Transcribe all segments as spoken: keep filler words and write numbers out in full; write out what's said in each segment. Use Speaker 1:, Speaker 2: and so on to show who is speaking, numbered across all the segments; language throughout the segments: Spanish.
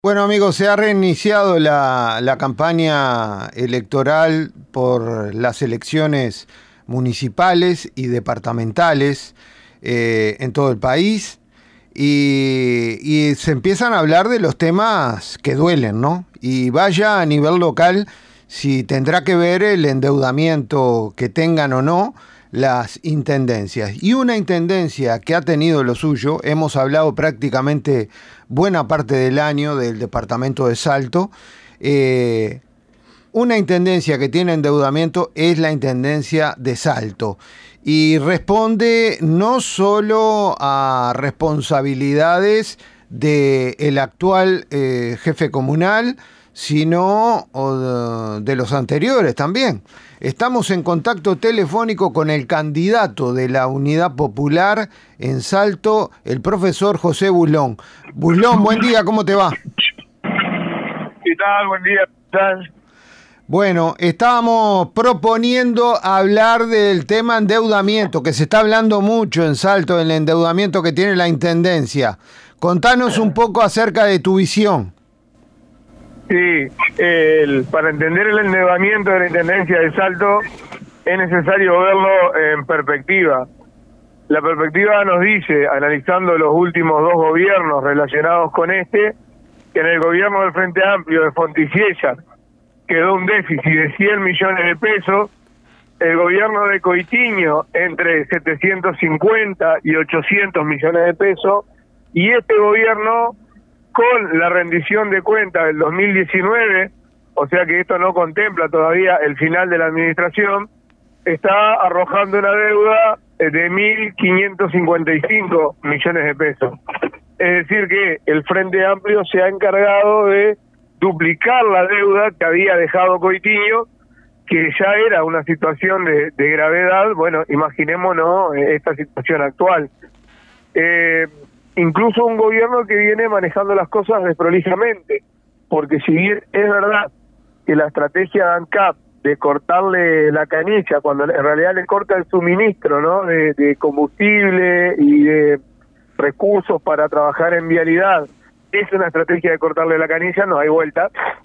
Speaker 1: Bueno, amigos, se ha reiniciado la, la campaña electoral por las elecciones municipales y departamentales eh, en todo el país y, y se empiezan a hablar de los temas que duelen, ¿no? Y vaya a nivel local si tendrá que ver el endeudamiento que tengan o no las intendencias. Y una intendencia que ha tenido lo suyo, hemos hablado prácticamente buena parte del año del departamento de Salto, eh, una intendencia que tiene endeudamiento es la intendencia de Salto y responde no solo a responsabilidades del actual eh, jefe comunal, sino de, de los anteriores también. Estamos en contacto telefónico con el candidato de la Unidad Popular en Salto, el profesor José Buslón. Buslón, buen día, ¿cómo te va?
Speaker 2: ¿Qué tal? Buen día, ¿qué tal?
Speaker 1: Bueno, estábamos proponiendo hablar del tema endeudamiento, que se está hablando mucho en Salto, del endeudamiento que tiene la Intendencia. Contanos un poco acerca de tu visión.
Speaker 2: Sí, el, para entender el endeudamiento de la Intendencia de Salto es necesario verlo en perspectiva. La perspectiva nos dice, analizando los últimos dos gobiernos relacionados con este, que en el gobierno del Frente Amplio de Fontisiella quedó un déficit de cien millones de pesos, el gobierno de Coitiño entre setecientos cincuenta y ochocientos millones de pesos, y este gobierno con la rendición de cuentas del dos mil diecinueve, o sea que esto no contempla todavía el final de la administración, está arrojando una deuda de mil quinientos cincuenta y cinco millones de pesos. Es decir que el Frente Amplio se ha encargado de duplicar la deuda que había dejado Coitiño, que ya era una situación de, de gravedad. Bueno, imaginémonos esta situación actual. Eh, incluso un gobierno que viene manejando las cosas desprolijamente, porque si bien es verdad que la estrategia de ANCAP de cortarle la canilla, cuando en realidad le corta el suministro, ¿no?, de, de combustible y de recursos para trabajar en vialidad, es una estrategia de cortarle la canilla, no hay vuelta.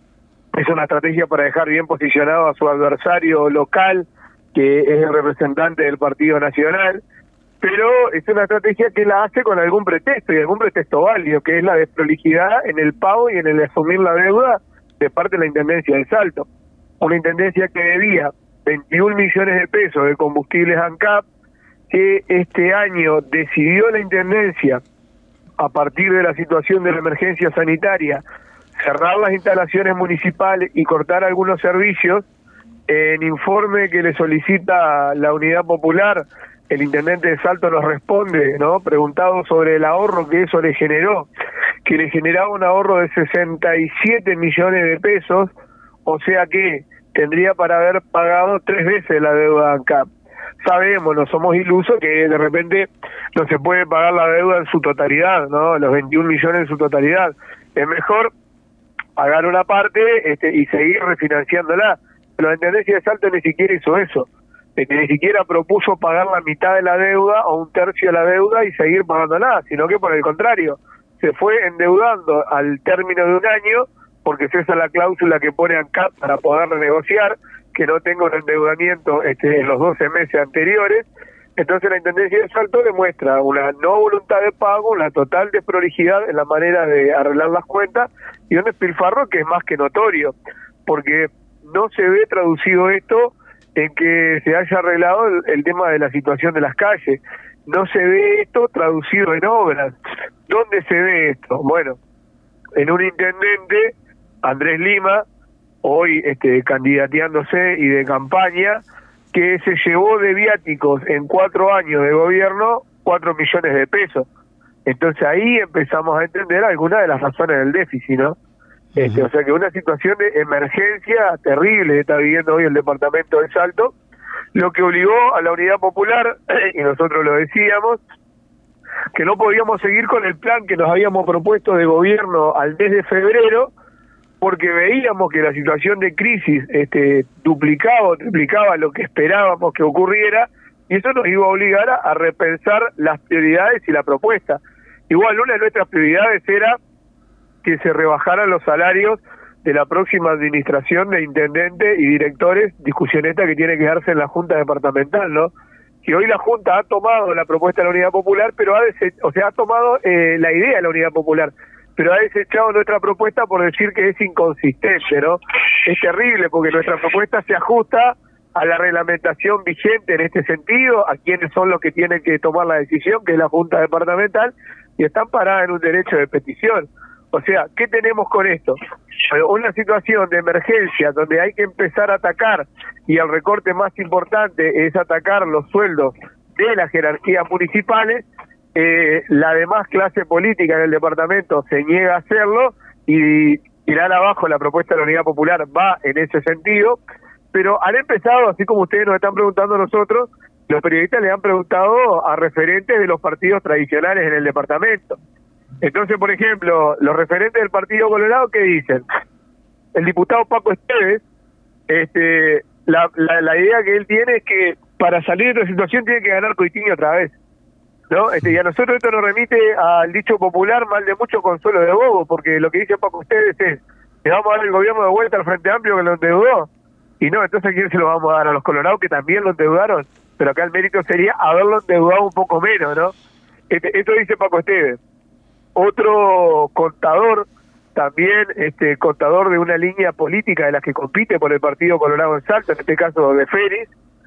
Speaker 2: Es una estrategia para dejar bien posicionado a su adversario local, que es el representante del Partido Nacional, pero es una estrategia que la hace con algún pretexto, y algún pretexto válido, que es la desprolijidad en el pago y en el asumir la deuda de parte de la Intendencia de Salto. Una Intendencia que debía veintiún millones de pesos de combustibles ANCAP, que este año decidió la Intendencia, a partir de la situación de la emergencia sanitaria, cerrar las instalaciones municipales y cortar algunos servicios. En informe que le solicita la Unidad Popular, el intendente de Salto nos responde, ¿no?, preguntado sobre el ahorro que eso le generó, que le generaba un ahorro de sesenta y siete millones de pesos, o sea que tendría para haber pagado tres veces la deuda de ANCAP. Sabemos, no somos ilusos, que de repente no se puede pagar la deuda en su totalidad, ¿no?, los veintiún millones en su totalidad. Es mejor pagar una parte este, y seguir refinanciándola. Pero la Intendencia de Salto ni siquiera hizo eso. Este, ni siquiera propuso pagar la mitad de la deuda o un tercio de la deuda y seguir pagándola, sino que por el contrario, se fue endeudando al término de un año, porque esa es la cláusula que pone ANCAP para poder renegociar, que no tenga un endeudamiento este, en los doce meses anteriores. Entonces la Intendencia de Salto demuestra una no voluntad de pago, una total desprolijidad en la manera de arreglar las cuentas y un despilfarro que es más que notorio, porque no se ve traducido esto en que se haya arreglado el, el tema de la situación de las calles. No se ve esto traducido en obras. ¿Dónde se ve esto? Bueno, en un intendente, Andrés Lima, hoy este, candidateándose y de campaña, que se llevó de viáticos en cuatro años de gobierno cuatro millones de pesos. Entonces ahí empezamos a entender algunas de las razones del déficit, ¿no? Este, uh-huh. O sea que una situación de emergencia terrible está viviendo hoy el departamento de Salto, lo que obligó a la Unidad Popular, y nosotros lo decíamos, que no podíamos seguir con el plan que nos habíamos propuesto de gobierno al mes de febrero, porque veíamos que la situación de crisis este, duplicaba o triplicaba lo que esperábamos que ocurriera, y eso nos iba a obligar a, a repensar las prioridades y la propuesta. Igual una de nuestras prioridades era que se rebajaran los salarios de la próxima administración de intendentes y directores, discusión esta que tiene que darse en la Junta Departamental, ¿no? Que hoy la Junta ha tomado la propuesta de la Unidad Popular, pero ha dese- o sea, ha tomado eh, la idea de la Unidad Popular, pero ha desechado nuestra propuesta por decir que es inconsistente, ¿no? Es terrible porque nuestra propuesta se ajusta a la reglamentación vigente en este sentido, a quienes son los que tienen que tomar la decisión, que es la Junta Departamental, y están paradas en un derecho de petición. O sea, ¿qué tenemos con esto? Una situación de emergencia donde hay que empezar a atacar, y el recorte más importante es atacar los sueldos de las jerarquías municipales. Eh, la demás clase política en el departamento se niega a hacerlo, y tirar abajo la propuesta de la Unidad Popular va en ese sentido, pero han empezado, así como ustedes nos están preguntando a nosotros, los periodistas le han preguntado a referentes de los partidos tradicionales en el departamento. Entonces, por ejemplo, los referentes del Partido Colorado, ¿qué dicen? El diputado Paco Esteves, este, la, la, la idea que él tiene es que para salir de esta situación tiene que ganar Coitiño otra vez, ¿no? Este, y a nosotros esto nos remite al dicho popular, mal de mucho consuelo de bobo, porque lo que dice Paco Esteves es, le vamos a dar el gobierno de vuelta al Frente Amplio que lo endeudó, y no, entonces ¿a quién se lo vamos a dar? A los colorados que también lo endeudaron, pero acá el mérito sería haberlo endeudado un poco menos, ¿no? Este, esto dice Paco Esteves. Otro contador, también este contador de una línea política de las que compite por el Partido Colorado en Salta, en este caso de Félix,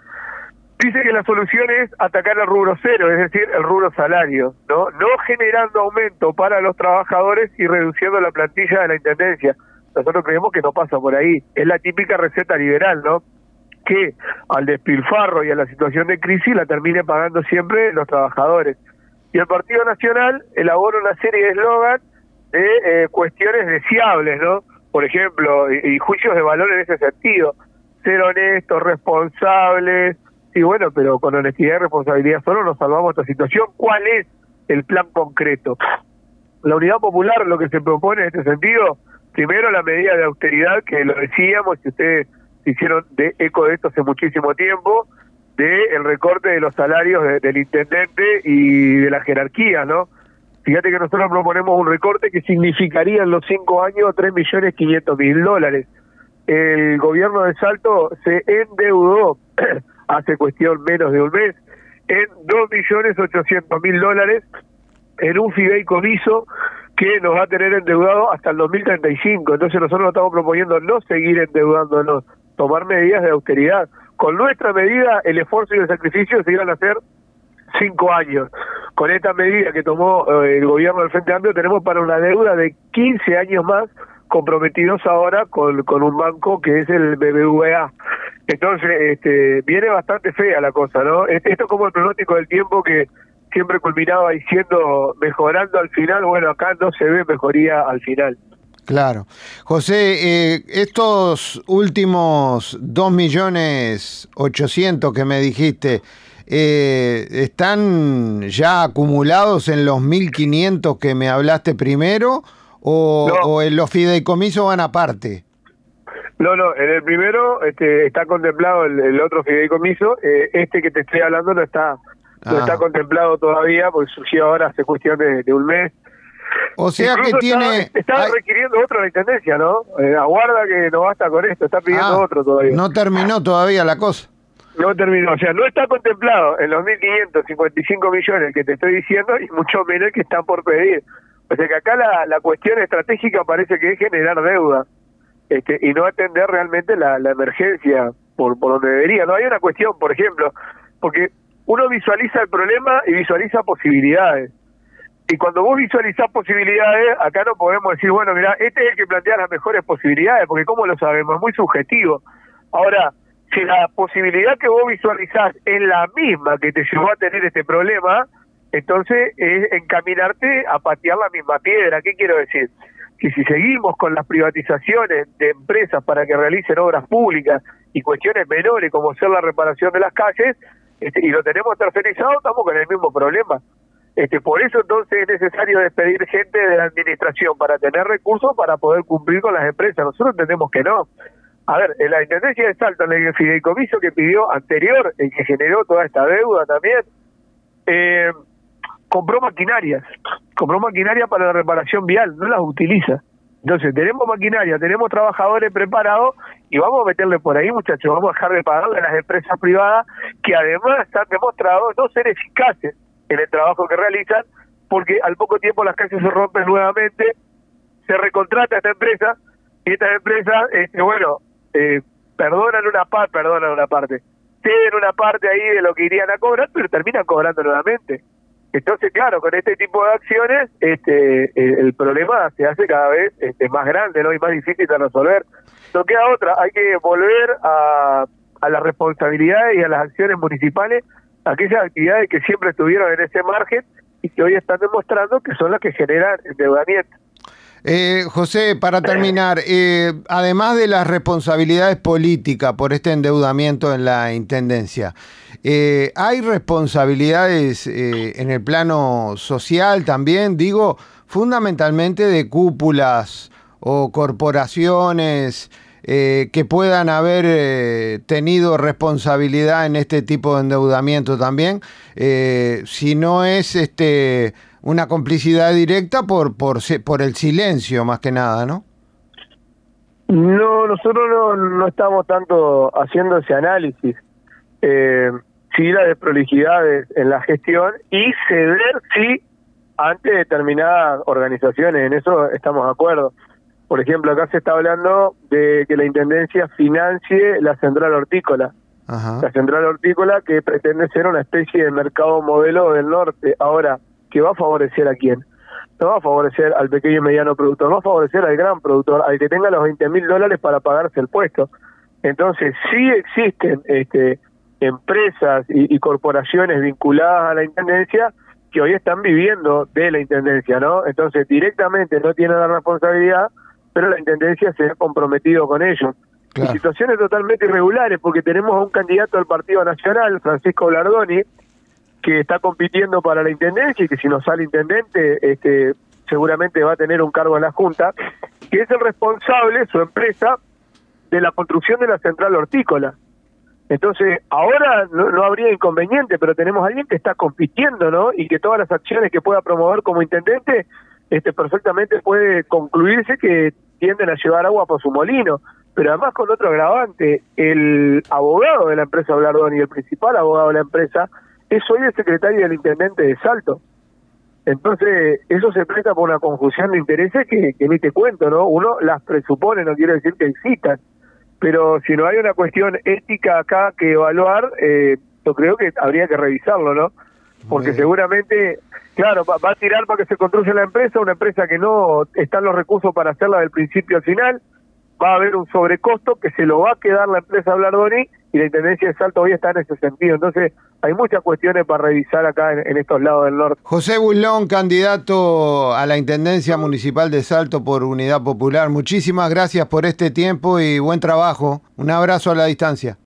Speaker 2: dice que la solución es atacar el rubro cero, es decir, el rubro salario, ¿no? No generando aumento para los trabajadores y reduciendo la plantilla de la intendencia. Nosotros creemos que no pasa por ahí. Es la típica receta liberal, ¿no? Que al despilfarro y a la situación de crisis la termine pagando siempre los trabajadores. Y el Partido Nacional elabora una serie de eslogan de eh, cuestiones deseables, ¿no? Por ejemplo, y, y juicios de valor en ese sentido. Ser honestos, responsables, sí, bueno, pero con honestidad y responsabilidad solo nos salvamos esta situación. ¿Cuál es el plan concreto? La Unidad Popular lo que se propone en este sentido, primero la medida de austeridad, que lo decíamos, y ustedes se hicieron de eco de esto hace muchísimo tiempo, de el recorte de los salarios de, del intendente y de la jerarquía, ¿no? Fíjate que nosotros proponemos un recorte que significaría en los cinco años tres millones quinientos mil dólares. El gobierno de Salto se endeudó hace cuestión menos de un mes en dos millones ochocientos mil dólares en un fideicomiso que nos va a tener endeudado hasta el dos mil treinta y cinco. Entonces nosotros nos estamos proponiendo no seguir endeudándonos, tomar medidas de austeridad. Con nuestra medida, el esfuerzo y el sacrificio se iban a hacer cinco años. Con esta medida que tomó eh, el gobierno del Frente Amplio, tenemos para una deuda de quince años más, comprometidos ahora con, con un banco que es el B B V A. Entonces, este, viene bastante fea la cosa, ¿no? Esto es como el pronóstico del tiempo que siempre culminaba diciendo mejorando al final. Bueno, acá no se ve mejoría al final.
Speaker 1: Claro. José, eh, estos últimos dos millones ochocientos que me dijiste, eh, ¿están ya acumulados en los mil quinientos que me hablaste primero o,
Speaker 2: no.
Speaker 1: o en los fideicomisos van aparte?
Speaker 2: No, no, en el primero este, está contemplado el, el otro fideicomiso, eh, este que te estoy hablando no está, no ah. está contemplado todavía porque surgió ahora hace cuestión de, de un mes.
Speaker 1: O sea Incluso que tiene...
Speaker 2: Está, está hay... requiriendo otro la intendencia, ¿no? Eh, aguarda que no basta con esto, está pidiendo ah, otro todavía.
Speaker 1: No terminó todavía la cosa.
Speaker 2: No terminó, o sea, no está contemplado en los mil quinientos cincuenta y cinco millones que te estoy diciendo y mucho menos que están por pedir. O sea que acá la, la cuestión estratégica parece que es generar deuda este, y no atender realmente la, la emergencia por, por donde debería. No hay una cuestión, por ejemplo, porque uno visualiza el problema y visualiza posibilidades. Y cuando vos visualizás posibilidades, acá no podemos decir, bueno, mira, este es el que plantea las mejores posibilidades, porque ¿cómo lo sabemos? Es muy subjetivo. Ahora, si la posibilidad que vos visualizás es la misma que te llevó a tener este problema, entonces es encaminarte a patear la misma piedra. ¿Qué quiero decir? Que si seguimos con las privatizaciones de empresas para que realicen obras públicas y cuestiones menores como ser la reparación de las calles, este, y lo tenemos tercerizado, estamos con el mismo problema. Este, por eso entonces es necesario despedir gente de la administración para tener recursos para poder cumplir con las empresas. Nosotros entendemos que no. A ver, en la Intendencia de Salta, en el fideicomiso que pidió anterior, el que generó toda esta deuda también, eh, compró maquinarias, compró maquinaria para la reparación vial, no las utiliza. Entonces, tenemos maquinaria, tenemos trabajadores preparados y vamos a meterle por ahí, muchachos, vamos a dejar de pagarle a las empresas privadas que además han demostrado no ser eficaces en el trabajo que realizan, porque al poco tiempo las calles se rompen nuevamente, se recontrata a esta empresa y estas empresas, este, bueno, eh, perdonan una parte, perdonan una parte, ceden una parte ahí de lo que irían a cobrar, pero terminan cobrando nuevamente. Entonces, claro, con este tipo de acciones, este, el, el problema se hace cada vez este, más grande, ¿no? Y más difícil de resolver. No queda otra, hay que volver a, a las responsabilidades y a las acciones municipales, aquellas actividades que siempre estuvieron en ese margen y que hoy están demostrando que son las que generan endeudamiento.
Speaker 1: Eh, José, para terminar, eh, además de las responsabilidades políticas por este endeudamiento en la Intendencia, eh, ¿hay responsabilidades eh, en el plano social también? Digo, fundamentalmente de cúpulas o corporaciones eh, que puedan haber eh, tenido responsabilidad en este tipo de endeudamiento también, eh, si no es este una complicidad directa por, por, por el silencio más que nada, ¿no?
Speaker 2: No, nosotros no, no estamos tanto haciendo ese análisis. Eh, sí, las desprolijidades en la gestión y ceder, sí, ante determinadas organizaciones, en eso estamos de acuerdo. Por ejemplo, acá se está hablando de que la Intendencia financie la central hortícola. Ajá. La central hortícola que pretende ser una especie de mercado modelo del norte. Ahora, ¿que va a favorecer a quién? No va a favorecer al pequeño y mediano productor, va a favorecer al gran productor, al que tenga los veinte mil dólares para pagarse el puesto. Entonces, sí existen este, empresas y, y corporaciones vinculadas a la Intendencia que hoy están viviendo de la Intendencia, ¿no? Entonces, directamente no tienen la responsabilidad, pero la Intendencia se ha comprometido con ellos. Claro. Y situaciones totalmente irregulares, porque tenemos a un candidato del Partido Nacional, Francisco Blardoni, que está compitiendo para la Intendencia y que si no sale intendente, este, seguramente va a tener un cargo en la Junta, que es el responsable, su empresa, de la construcción de la central hortícola. Entonces, ahora no, no habría inconveniente, pero tenemos a alguien que está compitiendo, ¿no? Y que todas las acciones que pueda promover como intendente, este, perfectamente puede concluirse que tienden a llevar agua por su molino. Pero además con otro agravante, el abogado de la empresa Blardoni, el principal abogado de la empresa, es hoy el secretario del intendente de Salto. Entonces, eso se presta por una confusión de intereses que, que ni te cuento, ¿no? Uno las presupone, no quiere decir que existan, pero si no hay una cuestión ética acá que evaluar, eh, yo creo que habría que revisarlo, ¿no? Porque sí, seguramente, claro, va, va a tirar para que se construya la empresa, una empresa que no están los recursos para hacerla del principio al final, va a haber un sobrecosto que se lo va a quedar la empresa Blardoni y la Intendencia de Salto hoy está en ese sentido. Entonces, hay muchas cuestiones para revisar acá en, en estos lados del norte.
Speaker 1: José Bullón, candidato a la Intendencia Municipal de Salto por Unidad Popular. Muchísimas gracias por este tiempo y buen trabajo. Un abrazo a la distancia.